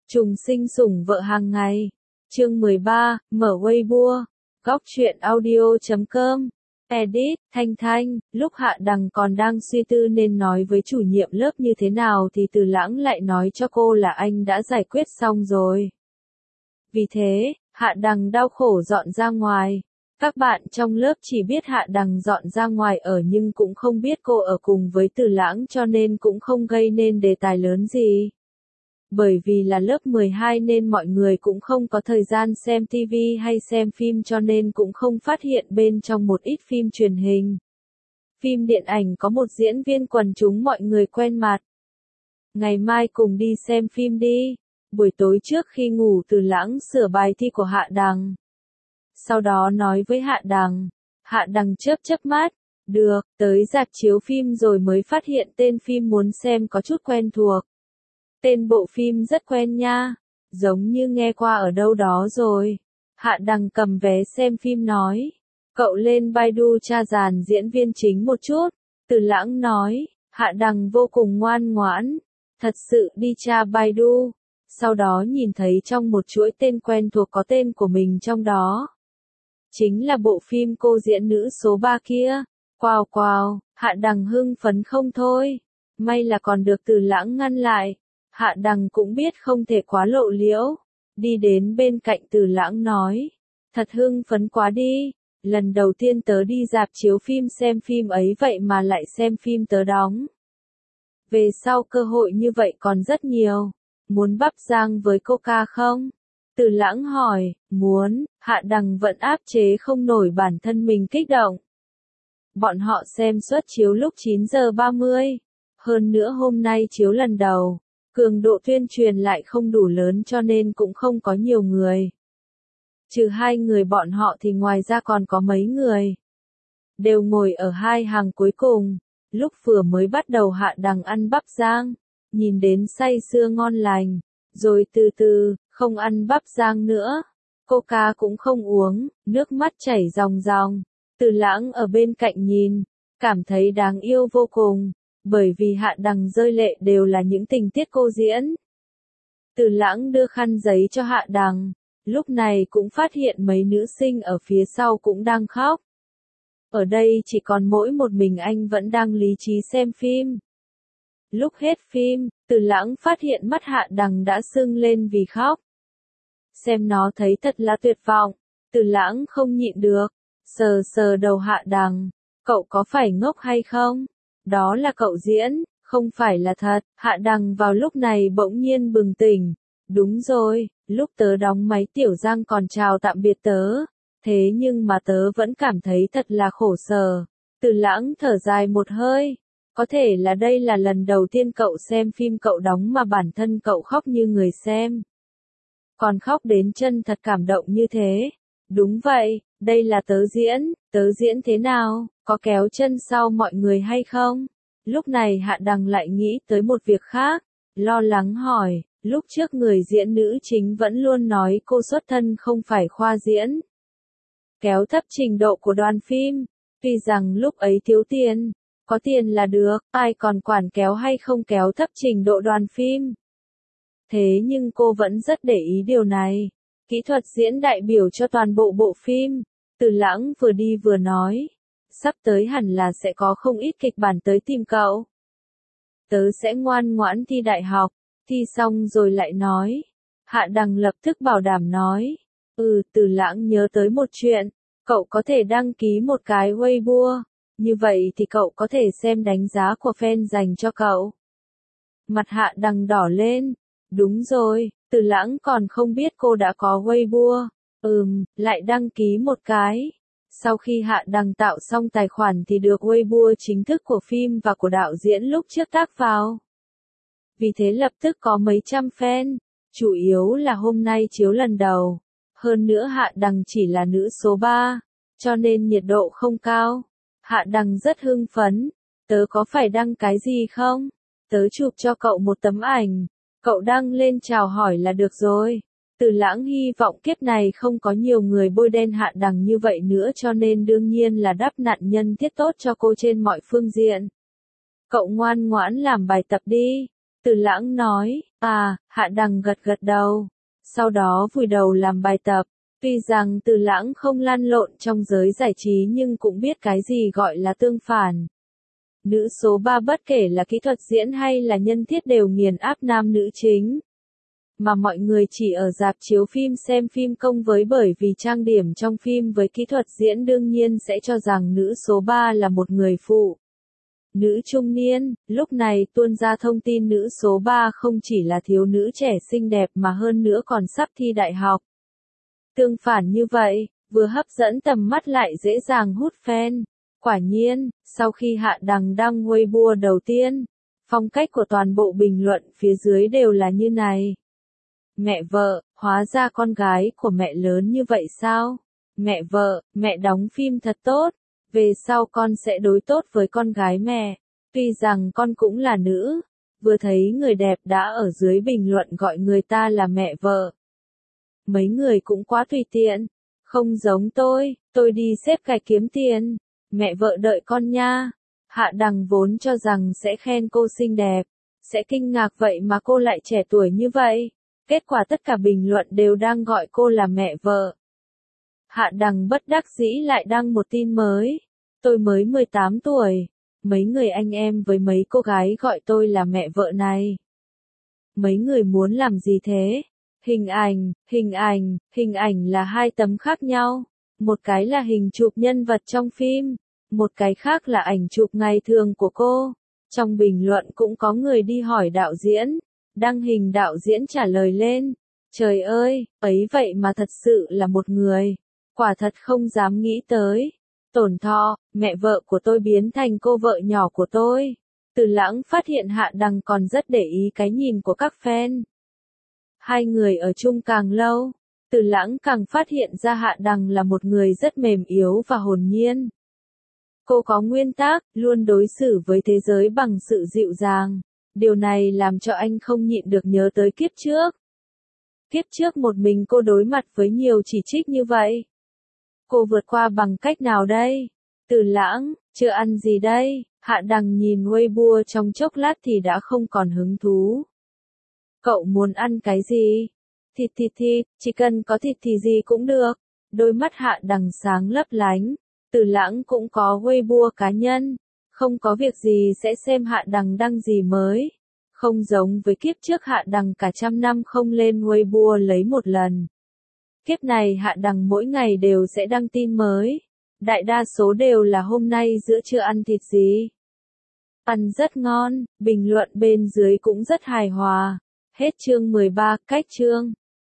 Trùng sinh sủng vợ hàng ngày. Chương 13, mở Weibo. Góc truyện audio.com. Edit, Thanh Thanh, lúc Hạ Đằng còn đang suy tư nên nói với chủ nhiệm lớp như thế nào thì Từ Lãng lại nói cho cô là anh đã giải quyết xong rồi. Vì thế, Hạ Đằng đau khổ dọn ra ngoài. Các bạn trong lớp chỉ biết Hạ Đằng dọn ra ngoài ở nhưng cũng không biết cô ở cùng với Từ Lãng cho nên cũng không gây nên đề tài lớn gì. Bởi vì là lớp 12 nên mọi người cũng không có thời gian xem TV hay xem phim cho nên cũng không phát hiện bên trong một ít phim truyền hình. Phim điện ảnh có một diễn viên quần chúng mọi người quen mặt. Ngày mai cùng đi xem phim đi. Buổi tối trước khi ngủ Từ Lãng sửa bài thi của Hạ Đằng. Sau đó nói với Hạ Đằng. Hạ Đằng chớp mắt. Được, tới rạp chiếu phim rồi mới phát hiện tên phim muốn xem có chút quen thuộc. Tên bộ phim rất quen nha, giống như nghe qua ở đâu đó rồi. Hạ Đằng cầm vé xem phim nói. Cậu lên Baidu tra dàn diễn viên chính một chút. Từ Lãng nói. Hạ Đằng vô cùng ngoan ngoãn. Thật sự đi tra Baidu. Sau đó nhìn thấy trong một chuỗi tên quen thuộc có tên của mình trong đó. Chính là bộ phim cô diễn nữ số 3 kia. Wow, Hạ Đằng hưng phấn không thôi. May là còn được Từ Lãng ngăn lại. Hạ Đằng cũng biết không thể quá lộ liễu. Đi đến bên cạnh Từ Lãng nói. Thật hưng phấn quá đi. Lần đầu tiên tớ đi rạp chiếu phim xem phim ấy vậy mà lại xem phim tớ đóng. Về sau cơ hội như vậy còn rất nhiều. Muốn bắp rang với Coca không? Từ Lãng hỏi. Muốn. Hạ Đằng vẫn áp chế không nổi bản thân mình kích động. Bọn họ xem suất chiếu lúc 9 giờ 30. Hơn nữa hôm nay chiếu lần đầu. Cường độ tuyên truyền lại không đủ lớn cho nên cũng không có nhiều người. Trừ hai người bọn họ thì ngoài ra còn có mấy người. Đều ngồi ở hai hàng cuối cùng. Lúc vừa mới bắt đầu Hạ Đằng ăn bắp rang. Nhìn đến say sưa ngon lành. Rồi từ từ, không ăn bắp rang nữa. Coca cũng không uống, nước mắt chảy ròng ròng. Từ Lãng ở bên cạnh nhìn. Cảm thấy đáng yêu vô cùng. Bởi vì Hạ Đằng rơi lệ đều là những tình tiết cô diễn. Từ Lãng đưa khăn giấy cho Hạ Đằng. Lúc này cũng phát hiện mấy nữ sinh ở phía sau cũng đang khóc. Ở đây chỉ còn mỗi một mình anh vẫn đang lý trí xem phim. Lúc hết phim, Từ Lãng phát hiện mắt Hạ Đằng đã sưng lên vì khóc. Xem nó thấy thật là tuyệt vọng. Từ Lãng không nhịn được. Sờ đầu Hạ Đằng. Cậu có phải ngốc hay không? Đó là cậu diễn, không phải là thật. Hạ Đằng vào lúc này bỗng nhiên bừng tỉnh. Đúng rồi, lúc tớ đóng máy Tiểu Giang còn chào tạm biệt tớ. Thế nhưng mà tớ vẫn cảm thấy thật là khổ sở. Từ Lãng thở dài một hơi. Có thể là đây là lần đầu tiên cậu xem phim cậu đóng mà bản thân cậu khóc như người xem. Còn khóc đến chân thật cảm động như thế. Đúng vậy, đây là tớ diễn thế nào, có kéo chân sau mọi người hay không? Lúc này Hạ Đằng lại nghĩ tới một việc khác, lo lắng hỏi, lúc trước người diễn nữ chính vẫn luôn nói cô xuất thân không phải khoa diễn. Kéo thấp trình độ của đoàn phim, tuy rằng lúc ấy thiếu tiền, có tiền là được, ai còn quản kéo hay không kéo thấp trình độ đoàn phim. Thế nhưng cô vẫn rất để ý điều này. Kỹ thuật diễn đại biểu cho toàn bộ bộ phim. Từ Lãng vừa đi vừa nói. Sắp tới hẳn là sẽ có không ít kịch bản tới tìm cậu. Tớ sẽ ngoan ngoãn thi đại học. Thi xong rồi lại nói. Hạ Đằng lập tức bảo đảm nói. Từ Lãng nhớ tới một chuyện. Cậu có thể đăng ký một cái Weibo. Như vậy thì cậu có thể xem đánh giá của fan dành cho cậu. Mặt Hạ Đằng đỏ lên. Đúng rồi. Từ Lãng còn không biết cô đã có Weibo. Lại đăng ký một cái. Sau khi Hạ Đằng tạo xong tài khoản thì được Weibo chính thức của phim và của đạo diễn lúc trước tác vào. Vì thế lập tức có mấy trăm fan. Chủ yếu là hôm nay chiếu lần đầu. Hơn nữa Hạ Đằng chỉ là nữ số 3. Cho nên nhiệt độ không cao. Hạ Đằng rất hưng phấn. Tớ có phải đăng cái gì không? Tớ chụp cho cậu một tấm ảnh. Cậu đăng lên chào hỏi là được rồi. Từ Lãng hy vọng kiếp này không có nhiều người bôi đen Hạ Đằng như vậy nữa cho nên đương nhiên là đắp nạn nhân thiết tốt cho cô trên mọi phương diện. Cậu ngoan ngoãn làm bài tập đi. Từ Lãng nói, Hạ Đằng gật gật đầu. Sau đó vùi đầu làm bài tập. Tuy rằng Từ Lãng không lăn lộn trong giới giải trí nhưng cũng biết cái gì gọi là tương phản. Nữ số 3 bất kể là kỹ thuật diễn hay là nhân thiết đều nghiền áp nam nữ chính. Mà mọi người chỉ ở rạp chiếu phim xem phim công với bởi vì trang điểm trong phim với kỹ thuật diễn đương nhiên sẽ cho rằng nữ số 3 là một người phụ. Nữ trung niên, lúc này tuôn ra thông tin nữ số 3 không chỉ là thiếu nữ trẻ xinh đẹp mà hơn nữa còn sắp thi đại học. Tương phản như vậy, vừa hấp dẫn tầm mắt lại dễ dàng hút fan. Quả nhiên, sau khi Hạ Đằng đăng Weibo đầu tiên, phong cách của toàn bộ bình luận phía dưới đều là như này. Mẹ vợ, hóa ra con gái của mẹ lớn như vậy sao? Mẹ vợ, mẹ đóng phim thật tốt. Về sau con sẽ đối tốt với con gái mẹ. Tuy rằng con cũng là nữ. Vừa thấy người đẹp đã ở dưới bình luận gọi người ta là mẹ vợ. Mấy người cũng quá tùy tiện. Không giống tôi đi xếp gạch kiếm tiền. Mẹ vợ đợi con nha. Hạ Đằng vốn cho rằng sẽ khen cô xinh đẹp. Sẽ kinh ngạc vậy mà cô lại trẻ tuổi như vậy. Kết quả tất cả bình luận đều đang gọi cô là mẹ vợ. Hạ Đằng bất đắc dĩ lại đăng một tin mới. Tôi mới 18 tuổi. Mấy người anh em với mấy cô gái gọi tôi là mẹ vợ này. Mấy người muốn làm gì thế? Hình ảnh là hai tấm khác nhau. Một cái là hình chụp nhân vật trong phim. Một cái khác là ảnh chụp ngày thường của cô. Trong bình luận cũng có người đi hỏi đạo diễn. Đăng hình đạo diễn trả lời lên. Trời ơi, ấy vậy mà thật sự là một người. Quả thật không dám nghĩ tới. Tổn thọ, mẹ vợ của tôi biến thành cô vợ nhỏ của tôi. Từ Lãng phát hiện Hạ Đằng còn rất để ý cái nhìn của các fan. Hai người ở chung càng lâu, Từ Lãng càng phát hiện ra Hạ Đằng là một người rất mềm yếu và hồn nhiên. Cô có nguyên tắc, luôn đối xử với thế giới bằng sự dịu dàng. Điều này làm cho anh không nhịn được nhớ tới kiếp trước. Kiếp trước một mình cô đối mặt với nhiều chỉ trích như vậy. Cô vượt qua bằng cách nào đây? Từ Lãng, chưa ăn gì đây? Hạ Đằng nhìn Weibo trong chốc lát thì đã không còn hứng thú. Cậu muốn ăn cái gì? Thịt, chỉ cần có thịt thì gì cũng được. Đôi mắt Hạ Đằng sáng lấp lánh. Từ Lãng cũng có Weibo cá nhân. Không có việc gì sẽ xem Hạ Đằng đăng gì mới. Không giống với kiếp trước Hạ Đằng cả trăm năm không lên Weibo lấy một lần. Kiếp này Hạ Đằng mỗi ngày đều sẽ đăng tin mới. Đại đa số đều là hôm nay giữa trưa ăn thịt gì. Ăn rất ngon, bình luận bên dưới cũng rất hài hòa. Hết chương 13, cách chương.